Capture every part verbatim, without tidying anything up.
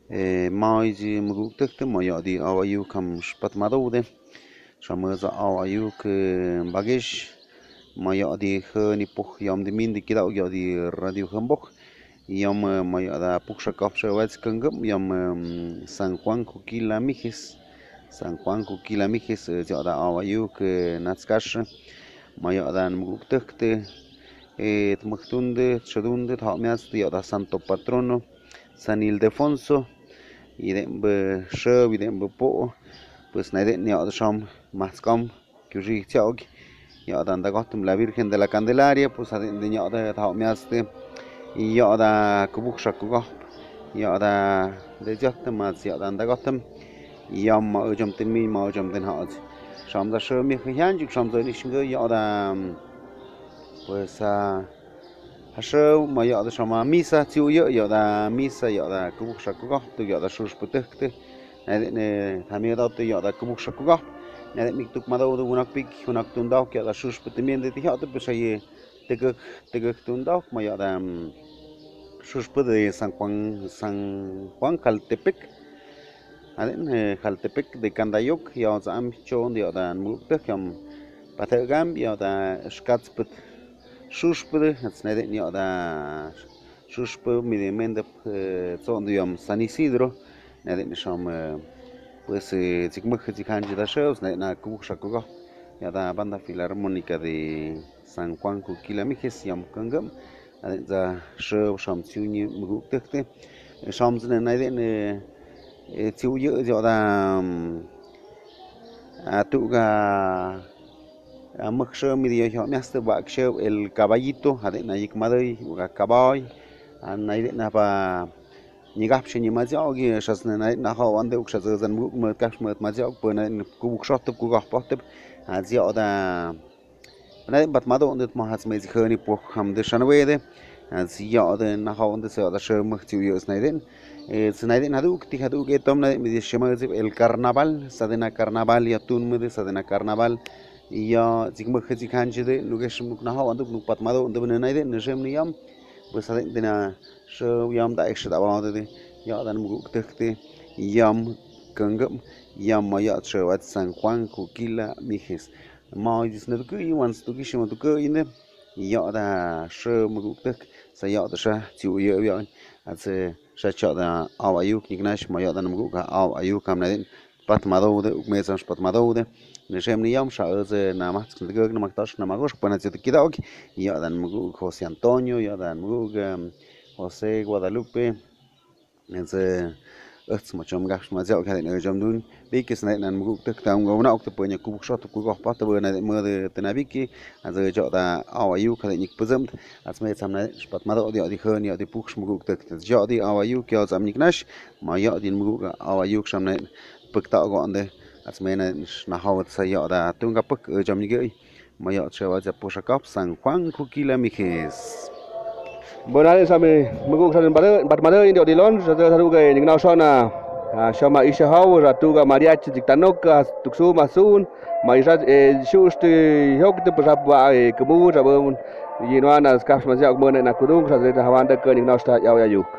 mai ji muguk tek te moyo di awayu kam shpat madoude shameza awayu ke bagesh moyo di khani pukh yom di min di kidau yo di radio hambok yom moyo da puksha kap shawats kangam yom San Juan kukila mijis San Juan kukila mijis yo da awayu ke natskash moyo da muguk tek te et muktunde chadunde thamias yo da santo patrono San Ildefonso y den be shö y den be po pues na den ya sham mascom que ri tiog ya dan da gotum la Virgen de la Candelaria pues aden de ya da ta miaste y ya da kubuk shakko ya da de jot ma ya dan da gotum ya ma jom tin mi ma jom tin ha sham da shö mi khyan juk sham da ni shingo ya da pues a Hasho ma ya da shama misa tiu yo ya da misa ya da kubuk shakko tu ya da shush putekte na de ne tamia da tu ya da kubuk shakko na de miktuk ma da u unak pik unak tundau ya da shush putemien de ya da pues ay tegak tegak tundau ma ya da shush put de San Juan San Juan Caltepec aden Caltepec de Candayok ya da am chon ya da muktek yam patagam ya da skats put Shushpede, het snijdt niet dat Shushpe met de mende zondium San Isidro, net in sham pues ik mag het ik hanje da shows net na kubusha kugo. Ja da banda filarmónica de San Juan Cuquilamijes yam kangam. Net da show sham tiuni muguk tekte. Sham zne net in tiu je ja da atuga Amaksho mi dio yo me hasta baksho el caballito ade na yik madai uga caboy an na na pa ni gap shini mazao gi shas na na ha wande uk shas zan mu ma kash ma mazao po na ku buk shot ku ga pot azia oda na bat mado und ma has me zikhani po ham de shanwede azia oda na ha wande se oda sho mu tiu yo snaiden e snaiden hadu ti hadu ke tom na mi shema el carnaval sadena carnaval ya tun me de sadena carnaval ya zikma khazi khanjide lugesh muk na hawa nduk nuk patmado ndu ne naide ne jem niyam pues ade dina sho yam da eksh da wa de ya dan muk tekte yam kangam yam ma ya chewat San Juan Cuquila Mijes ma dis ne ku yuans tu kishima tu ku ine ya da sho muk tek sa ya da sha tiu ye ya atse sha cha da awayu kignash ma ya dan muk ga awayu kam na patmado de ukmesam patmado de Neshem niyam shaoze na mas kndgog na maktash na magosh pana zete kidog ya dan mugu José Antonio ya dan mugu José Guadalupe enze ets machom gash ma zeo kade ne jamdun bikis na nan mugu tek tam go na ok ponya kubuk shot ku go pat bo na mo de tenabiki aze jo da awayu kade nik puzamt as me sam na spat ma do di di khön ya di puk mugu tek jo di awayu kyo zam niknash ma ya di mugu awayu sham na pekta go ande as mena na hawat sa ya da tunga pek jam ni gei ma ya chewa ja poshakap San Juan Cuquilamijes Bonale sami muguk sa bade bat made indio dilon sa sa ruga ni na sona shama isha haw ratuga mariachi diktanok tuksu masun ma isha shust yok de pasaba kemu sa bon yinwana skaf ma ja gmone na kudung sa sa hawanda ke ni na sta ya ya yuk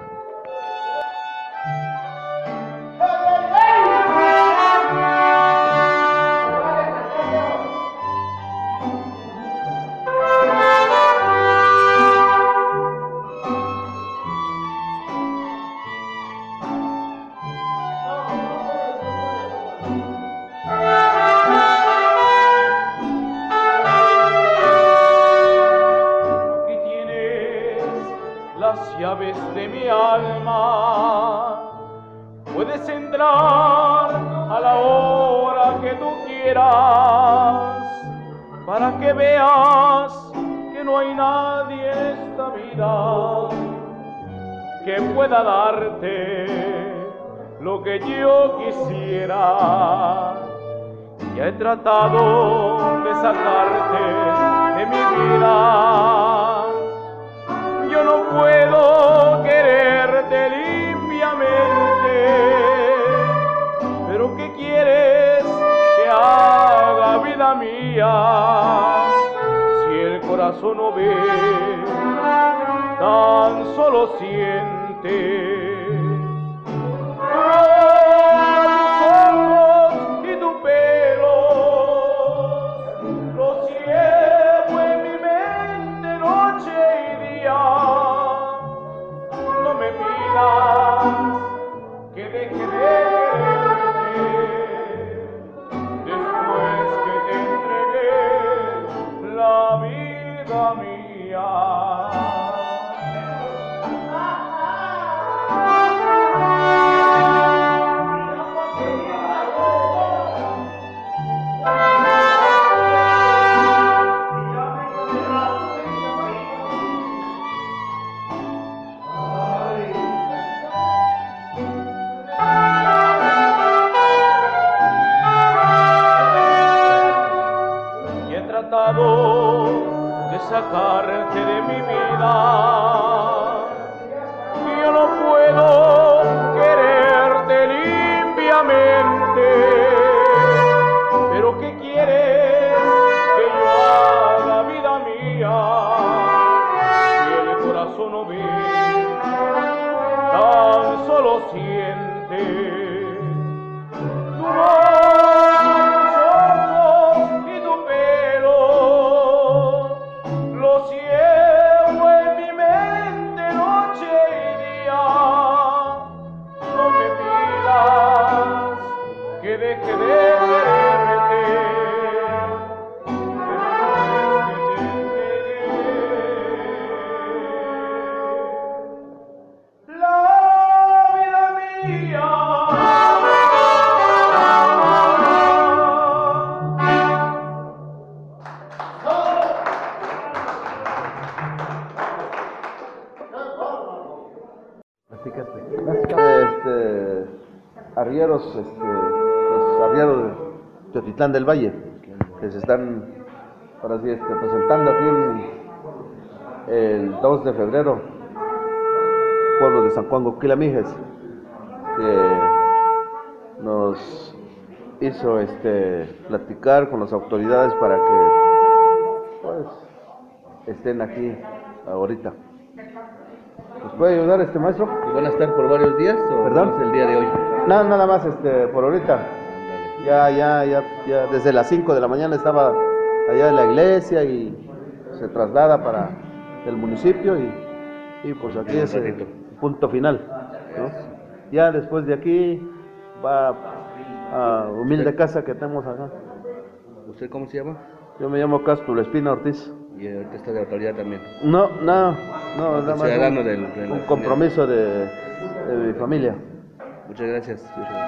llaves de mi alma, puedes entrar a la hora que tú quieras, para que veas que no hay nadie en esta vida que pueda darte lo que yo quisiera. Ya he tratado de sacarte de mi vida. Yo no puedo quererte limpiamente, pero ¿qué quieres que haga, vida mía? Si el corazón no ve, tan solo siente. lo siente. Tu voz, tus ojos y tu pelo, lo llevo en mi mente noche y día. No me pidas que deje de quererte. Este, arrieros, este, los arrieros de Teotitlán del Valle, que se están ahora sí, este, presentando aquí en, el dos de febrero, pueblo de San Juan Goquilamijes, que nos hizo este, platicar con las autoridades para que pues, estén aquí ahorita. ¿Nos puede ayudar este maestro? ¿Y van a estar por varios días o ¿Perdón? es el día de hoy? No, nada más este, por ahorita. Ya, ya, ya, ya desde las cinco de la mañana estaba allá en la iglesia y se traslada para el municipio y, y pues aquí es el punto final, ¿no? Ya después de aquí va a humilde casa que tenemos acá. ¿Usted cómo se llama? Yo me llamo Cástulo Espina Ortiz. Y ahorita está de autoridad también. No, no, no, nada más Ciudadano un, del, del un compromiso de, de mi familia. Muchas gracias.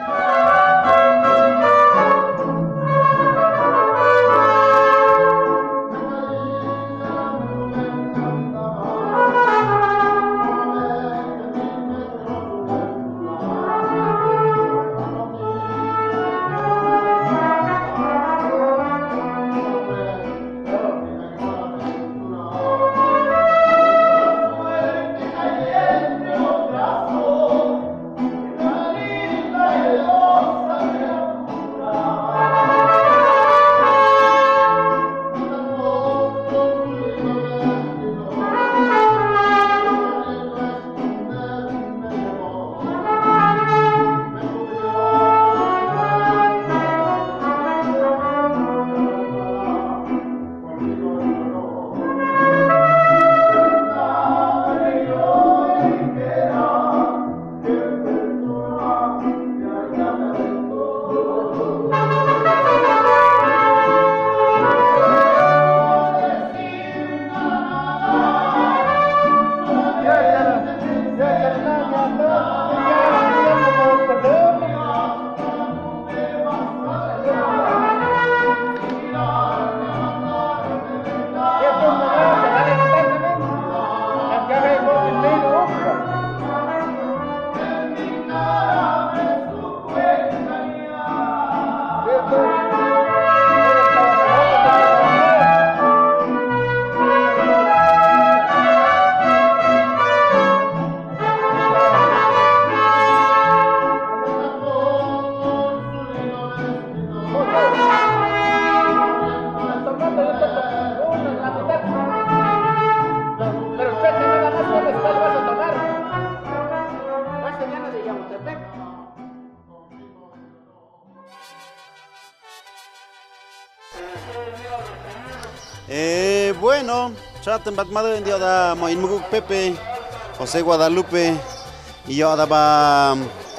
Eh, bueno, chaten batmado en día da Moin Muguk Pepe, José Guadalupe y yo da ba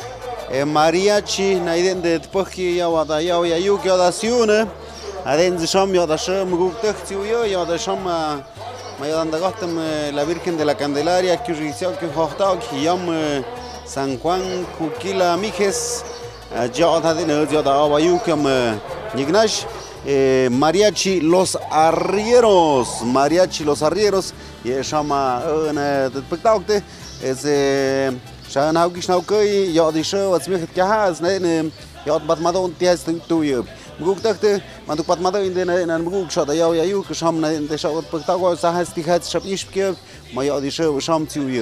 eh, mariachi na iden de tpoki ya wada ya ya yu ya da siune aden de sham ya da sham Muguk Tehti yo ya da sham ma ya da gahtem la Virgen de la Candelaria que ricio que hohtao que yam San Juan Goquilamijes ya da de ya da wa yu que nignash Eh, mariachi Los Arrieros, mariachi Los Arrieros, y es llama en el espectáculo es ya no que no que ya de show es mejor que has ne ya bat mado un tías tu yo Muguk Tehti mando bat mado in den en Muguk shot ya ya yu que sham na de show espectáculo sa hast die hat shab ich que ma ya de show sham tu yo.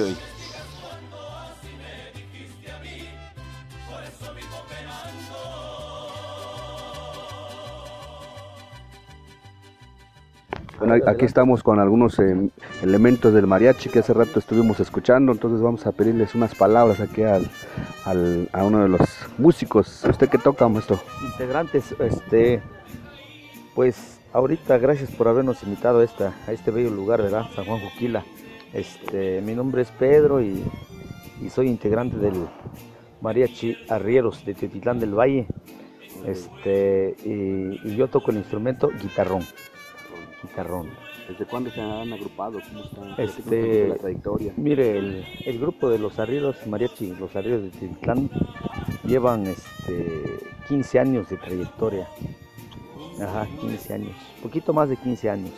Bueno, aquí estamos con algunos eh, elementos del mariachi que hace rato estuvimos escuchando, entonces vamos a pedirles unas palabras aquí al, al, a uno de los músicos. ¿Usted qué toca, maestro? Integrantes, este, pues ahorita gracias por habernos invitado a, esta, a este bello lugar, ¿verdad? San Juan Juquila. Este, mi nombre es Pedro y, y soy integrante del Mariachi Arrieros de Teotitlán del Valle. Este, y, y yo toco el instrumento guitarrón. Guitarrón. ¿Desde cuándo se han agrupado? ¿Cómo está Este, la trayectoria? Mire, el, el grupo de los arrieros, Mariachi, los arrieros de Teotitlán, llevan este, quince años de trayectoria. Ajá, quince años, poquito más de quince años.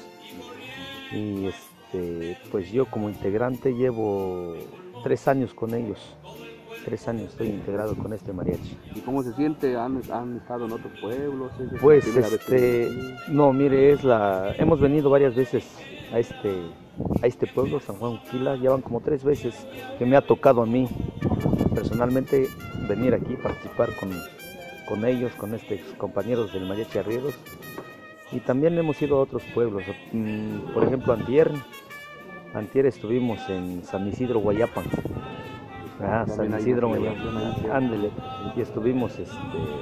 Y este, pues yo como integrante llevo tres años con ellos. Tres años estoy integrado con este mariachi. ¿Y cómo se siente? ¿Han, han estado en otros pueblos? ¿Es Pues la primera vez que- este, no, mire, es la, hemos venido varias veces a este, a este pueblo, San Juan Juquila, ya van como tres veces que me ha tocado a mí personalmente venir aquí, participar con, con ellos, con estos compañeros del Mariachi Arrieros. Y también hemos ido a otros pueblos, mm, por ejemplo antier, antier estuvimos en San Isidro, Guayapan. Ah, También San hay Isidro, una Guayapan. celebración ahí. Ándele. Y estuvimos, este,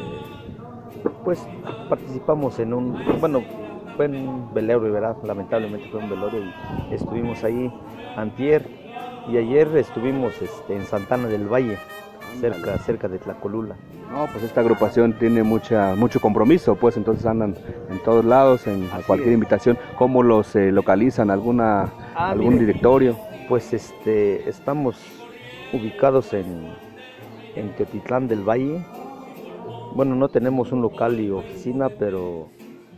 pues participamos en un, bueno, fue en un velorio, ¿verdad? Lamentablemente fue un velorio y estuvimos ahí antier y ayer estuvimos este, en Santana del Valle, cerca, cerca de Tlacolula. No, pues esta agrupación tiene mucha, mucho compromiso, pues entonces andan en todos lados, en Así cualquier es. invitación. ¿Cómo los eh, localizan? ¿Alguna, Ah, ¿Algún mire. directorio? Pues este, estamos ubicados en, en Teotitlán del Valle. Bueno, no tenemos un local y oficina, pero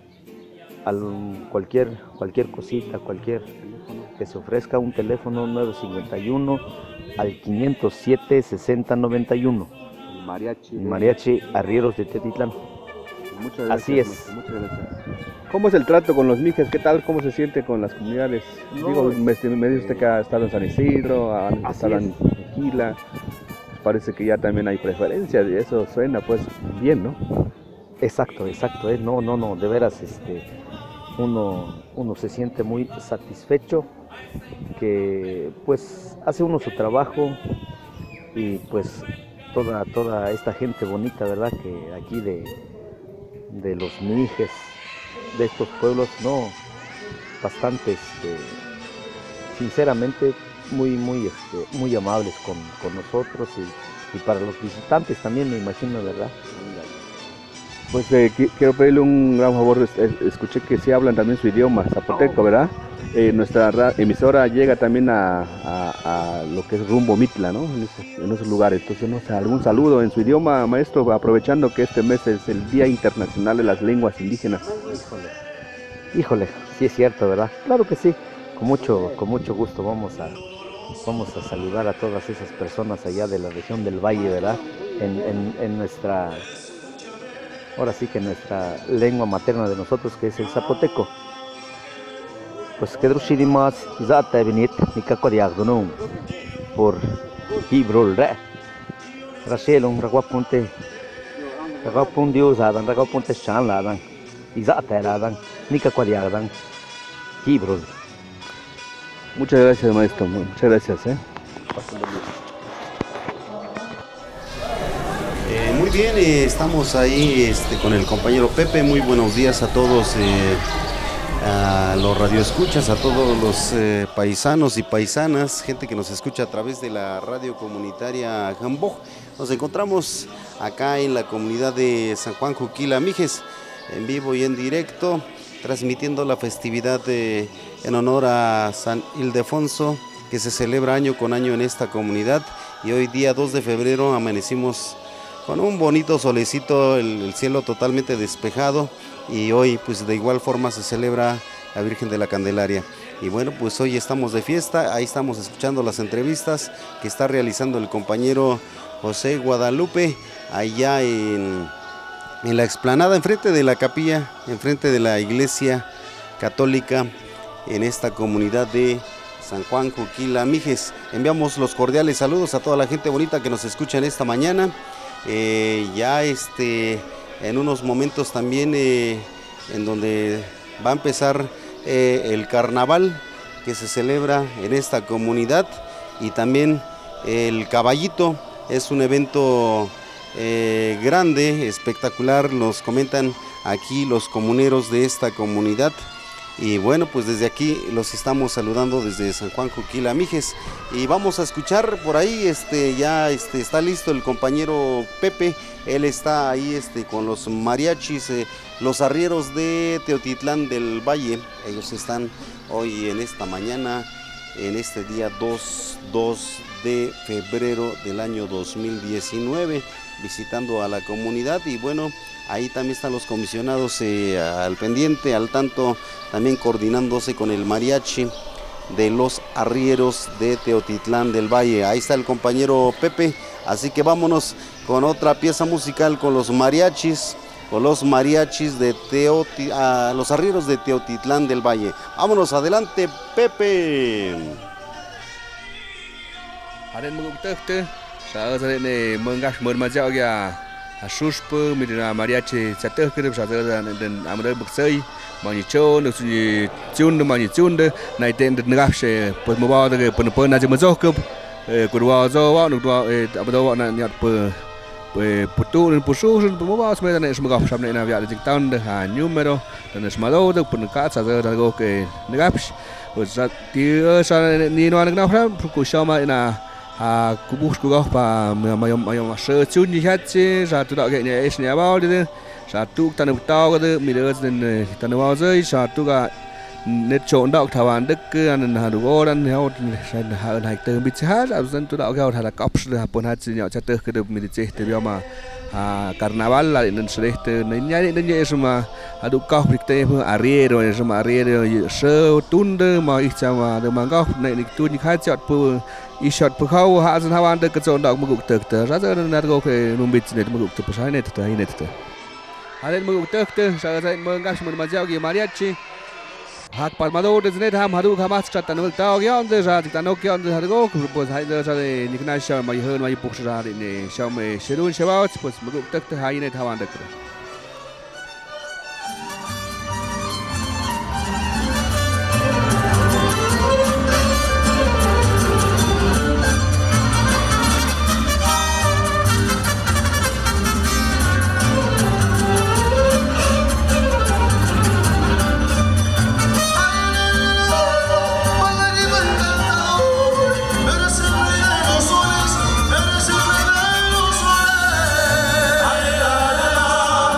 al- cualquier, cualquier cosita, cualquier que se ofrezca, un teléfono nueve cincuenta y uno al quinientos siete sesenta noventa y uno. El mariachi. Mariachi Arrieros de Teotitlán. Muchas gracias, Así es. maestro, muchas gracias. ¿Cómo es el trato con los mijes? ¿Qué tal? ¿Cómo se siente con las comunidades? No, Digo, me, este, me dice usted que ha estado en San Isidro, han Así estado en Tequila. Pues parece que ya también hay preferencias y eso suena pues bien, ¿no? Exacto, exacto. eh, No, no, no, de veras, este, uno, uno se siente muy satisfecho que pues hace uno su trabajo y pues toda, toda esta gente bonita, ¿verdad? Que aquí de, de los mijes, de estos pueblos, no, bastante, este, sinceramente, muy, muy, este, muy amables con, con nosotros y, y para los visitantes también, me imagino, ¿verdad? Pues eh, qui- quiero pedirle un gran favor. es- es- Escuché que sí hablan también su idioma, zapoteco, ¿verdad? Eh, nuestra ra- emisora llega también a, a- a lo que es rumbo Mitla, ¿no? En esos, en esos lugares. Entonces, no sé, algún saludo en su idioma, maestro, aprovechando que este mes es el Día Internacional de las Lenguas Indígenas. Híjole, sí es cierto, ¿verdad? Claro que sí. Con mucho, con mucho gusto vamos a, vamos a saludar a todas esas personas allá de la región del Valle, ¿verdad? En, en, en nuestra, ahora sí que en nuestra lengua materna de nosotros, que es el zapoteco. Pues que drushirimas izata benit nikako diagdono por hibrol re. Rashelon raguapunte ragapun dios adan ragapunte shan ladan izata ladan nikako diagdan hibrol. Muchas gracias, maestro. Muchas gracias, ¿eh? Eh, muy bien, eh, estamos ahí este, con el compañero Pepe. Muy buenos días a todos, eh, a los radioescuchas, a todos los eh, paisanos y paisanas, gente que nos escucha a través de la radio comunitaria Jamboj. Nos encontramos acá en la comunidad de San Juan Juquila, Mijes, en vivo y en directo, transmitiendo la festividad de, en honor a San Ildefonso, que se celebra año con año en esta comunidad. Y hoy día dos de febrero amanecimos con un bonito solecito, el, el cielo totalmente despejado, y hoy pues de igual forma se celebra la Virgen de la Candelaria. Y bueno, pues hoy estamos de fiesta, ahí estamos escuchando las entrevistas que está realizando el compañero José Guadalupe allá en, en la explanada, enfrente de la capilla, enfrente de la iglesia católica en esta comunidad de San Juan Juquila, Mijes. Enviamos los cordiales saludos a toda la gente bonita que nos escucha en esta mañana. Eh, ya este, en unos momentos también eh, en donde va a empezar eh, el carnaval que se celebra en esta comunidad, y también el caballito es un evento eh, grande, espectacular, nos comentan aquí los comuneros de esta comunidad. Y bueno, pues desde aquí los estamos saludando desde San Juan Coquila, Mijes, y vamos a escuchar por ahí, este, ya este, está listo el compañero Pepe, él está ahí este, con los mariachis, eh, los arrieros de Teotitlán del Valle. Ellos están hoy en esta mañana, en este día dos de febrero del año dos mil diecinueve, visitando a la comunidad. Y bueno, ahí también están los comisionados eh, al pendiente, al tanto, también coordinándose con el mariachi de los arrieros de Teotitlán del Valle. Ahí está el compañero Pepe, así que vámonos con otra pieza musical con los mariachis, con los mariachis de Teoti, uh, los arrieros de Teotitlán del Valle. Vámonos, adelante, Pepe. Haren mengukte, saya sering mengas mermajak ya, asus pe midina mariachi satu kerja saya dan ambil bersih, mani cun, usi cun, mani cun, naik ten negap se, pas membawa tu pen pen aja mazok ke, kedua zawa, kedua apa zawa nak niat pe putu dan pusu, membawa semua dan semua gap sampai nak biar jengtan dah numero dan semua tu pen kat saya dah go ke negap, usat dia sana ni nuan negap sam, kusyam na. À, cú bút cú góc và mà mà mà mà sơ chun như hết chứ, sao tụi đạo cái này ấy nhà bao đi, sao tụi ta được tao cái mình được nên ta được bao giờ, sao tụi cả nét trộn đạo thảo an đức cứ anh hà đủ ô anh heo hà ơn hạch từ bị chết, à dân tụi đạo cái hà là cọp rồi hà bồn hà chỉ nhỏ chết từ cái được mình chết từ bây mà à carnaval là nên sẽ từ nên nhảy nên nhảy mà hà đủ cọp được tới arriero rồi mà arriero sơ tun đó mà ít sao mà được mà cọp này được tun như khai chọt pu ishot pu khâu hạ dân hawan được cái chỗ đạo mà gục từ từ rất là nên go cái nung bít này mà gục từ sai này từ này từ hà lên mà gục từ từ sao cái mà ngas mà mà giao cái mariachi hak palmado desde net ham hadu khamas chatan ul tao gyon de ra tano gyon de hadu ko pues hai de sa de nikna sha mai hơn mai puk ra de ne sha me sherun shawa pues maguk tak ta hai ne thawan dak Ay, ay, ay, ay.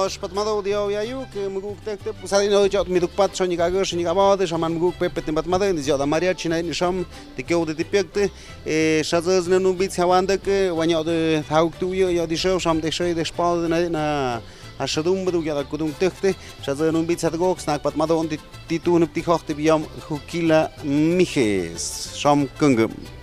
Osh patmado dia ya yu que muguk tek te pusadi no jot mi dukpat so ni gago ni gabade shaman muguk pepe te patmado ni jot mariachi na ni sham te ke ode te pekte e shazaz na nubit hawande ke wanya de hauk tu yo yo di show sham de shoy de spal na na ashadum bedu ya kudum tekte shazaz nubit sadgok snak patmado on ti tu nup ti khochte biam hukila mihes sham kungum